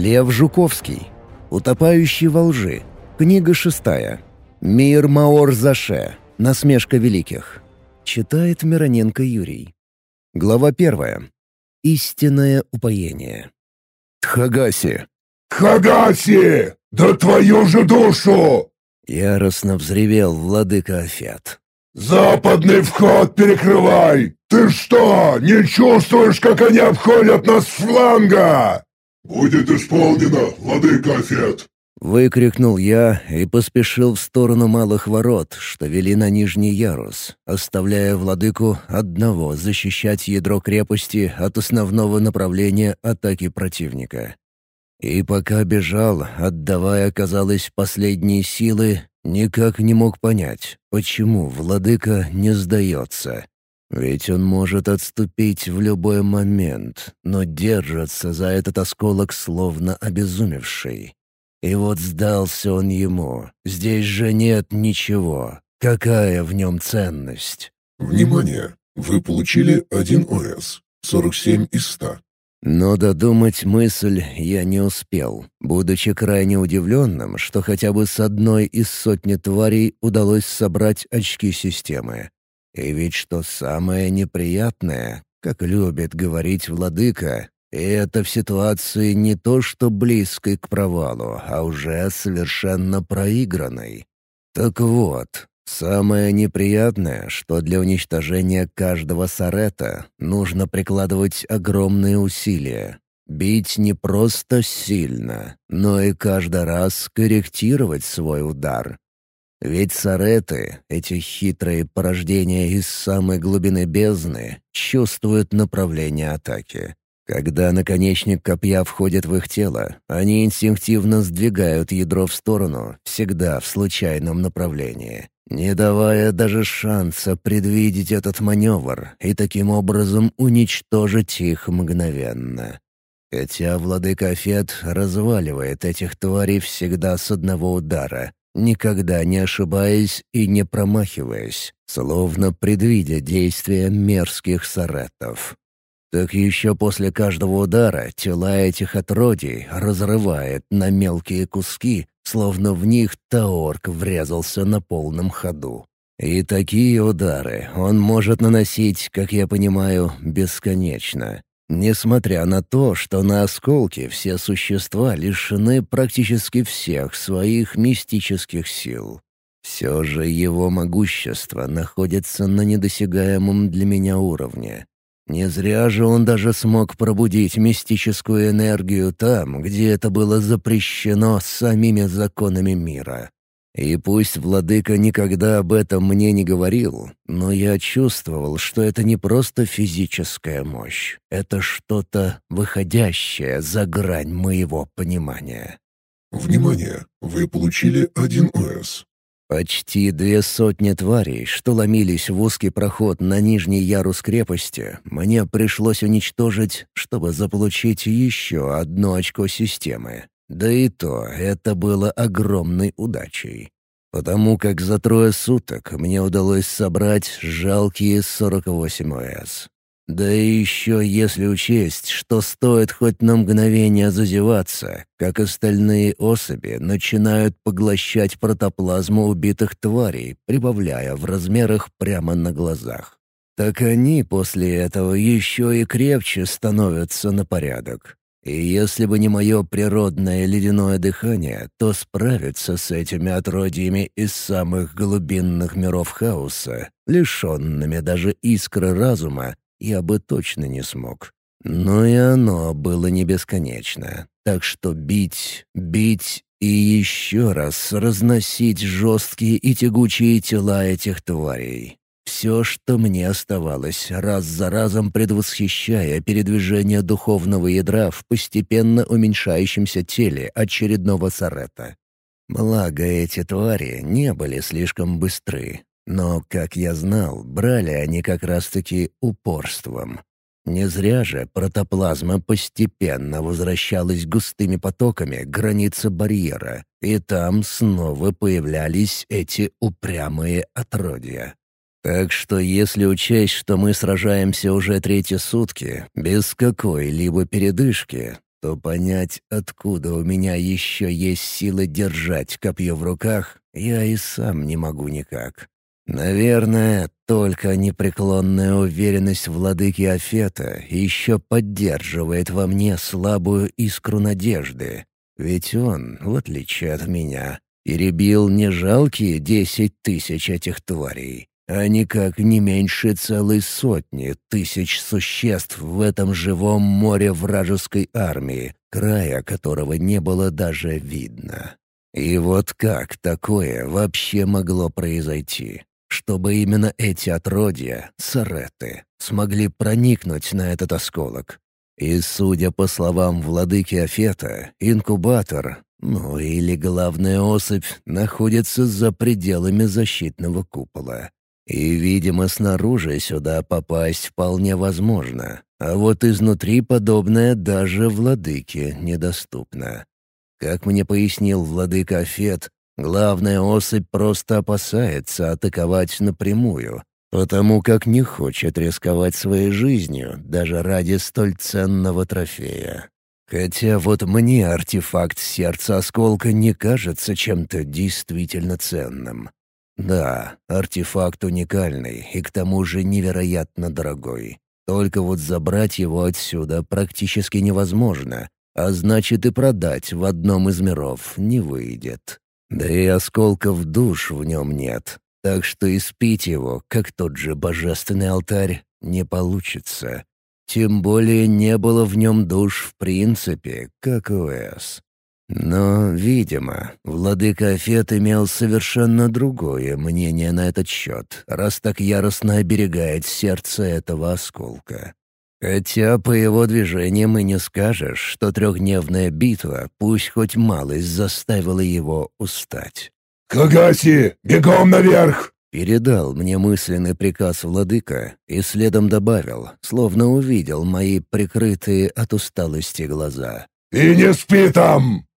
Лев Жуковский. Утопающий во лжи. Книга 6. Мир Маор-Заше. Насмешка великих. Читает Мироненко Юрий. Глава 1. Истинное упоение. Тхагаси! Тхагаси! Да твою же душу! Яростно взревел владыка Афет. «Западный вход перекрывай! Ты что, не чувствуешь, как они обходят нас с фланга?» «Будет исполнено, владыка Афет!» Выкрикнул я и поспешил в сторону малых ворот, что вели на нижний ярус, оставляя владыку одного защищать ядро крепости от основного направления атаки противника. И пока бежал, отдавая, казалось, последние силы, никак не мог понять, почему владыка не сдается. Ведь он может отступить в любой момент, но держится за этот осколок словно обезумевший. И вот сдался он ему. Здесь же нет ничего. Какая в нем ценность? «Внимание! Вы получили 1 ОС. 47 из 100. Но додумать мысль я не успел, будучи крайне удивленным, что хотя бы с одной из сотни тварей удалось собрать очки системы. И ведь что самое неприятное, как любит говорить владыка, это в ситуации не то что близкой к провалу, а уже совершенно проигранной. Так вот, самое неприятное, что для уничтожения каждого сарета нужно прикладывать огромные усилия. Бить не просто сильно, но и каждый раз корректировать свой удар. Ведь сареты, эти хитрые порождения из самой глубины бездны, чувствуют направление атаки. Когда наконечник копья входит в их тело, они инстинктивно сдвигают ядро в сторону, всегда в случайном направлении, не давая даже шанса предвидеть этот маневр и таким образом уничтожить их мгновенно. Хотя владыка Афет разваливает этих тварей всегда с одного удара, никогда не ошибаясь и не промахиваясь, словно предвидя действия мерзких саретов. Так еще после каждого удара тела этих отродий разрывает на мелкие куски, словно в них Таорк врезался на полном ходу. И такие удары он может наносить, как я понимаю, бесконечно. Несмотря на то, что на осколке все существа лишены практически всех своих мистических сил. Все же его могущество находится на недосягаемом для меня уровне. Не зря же он даже смог пробудить мистическую энергию там, где это было запрещено самими законами мира. И пусть владыка никогда об этом мне не говорил, но я чувствовал, что это не просто физическая мощь. Это что-то выходящее за грань моего понимания. «Внимание! Вы получили 1 ОС. Почти 200 тварей, что ломились в узкий проход на нижний ярус крепости, мне пришлось уничтожить, чтобы заполучить еще одно очко системы. Да и то это было огромной удачей. Потому как за 3 суток мне удалось собрать жалкие 48 ОС. Да и еще если учесть, что стоит хоть на мгновение зазеваться, как остальные особи начинают поглощать протоплазму убитых тварей, прибавляя в размерах прямо на глазах. Так они после этого еще и крепче становятся на порядок. И если бы не мое природное ледяное дыхание, то справиться с этими отродьями из самых глубинных миров хаоса, лишенными даже искры разума, я бы точно не смог. Но и оно было не бесконечно. Так что бить и еще раз разносить жесткие и тягучие тела этих тварей. Все, что мне оставалось, раз за разом предвосхищая передвижение духовного ядра в постепенно уменьшающемся теле очередного сарета. Благо, эти твари не были слишком быстры. Но, как я знал, брали они как раз-таки упорством. Не зря же протоплазма постепенно возвращалась густыми потоками к границе барьера, и там снова появлялись эти упрямые отродья. Так что если учесть, что мы сражаемся уже 3 сутки, без какой-либо передышки, то понять, откуда у меня еще есть силы держать копье в руках, я и сам не могу никак. Наверное, только непреклонная уверенность владыки Афета еще поддерживает во мне слабую искру надежды. Ведь он, в отличие от меня, перебил не жалкие 10 тысяч этих тварей, а никак не меньше целой сотни тысяч существ в этом живом море вражеской армии, края которого не было даже видно. И вот как такое вообще могло произойти? Чтобы именно эти отродья, сареты, смогли проникнуть на этот осколок. И, судя по словам владыки Афета, инкубатор, ну или главная особь, находится за пределами защитного купола. И, видимо, снаружи сюда попасть вполне возможно, а вот изнутри подобное даже владыке недоступно. Как мне пояснил владыка Афет, главная особь просто опасается атаковать напрямую, потому как не хочет рисковать своей жизнью даже ради столь ценного трофея. Хотя вот мне артефакт сердца осколка не кажется чем-то действительно ценным. Да, артефакт уникальный и к тому же невероятно дорогой. Только вот забрать его отсюда практически невозможно, а значит и продать в одном из миров не выйдет. Да и осколков душ в нем нет, так что испить его, как тот же божественный алтарь, не получится. Тем более не было в нем душ в принципе, как у Эс. Но, видимо, владыка Афет имел совершенно другое мнение на этот счет, раз так яростно оберегает сердце этого осколка. Хотя по его движениям и не скажешь, что трехдневная битва пусть хоть малость заставила его устать. «Кагаси, бегом наверх!» Передал мне мысленный приказ владыка и следом добавил, словно увидел мои прикрытые от усталости глаза. «И не спи там!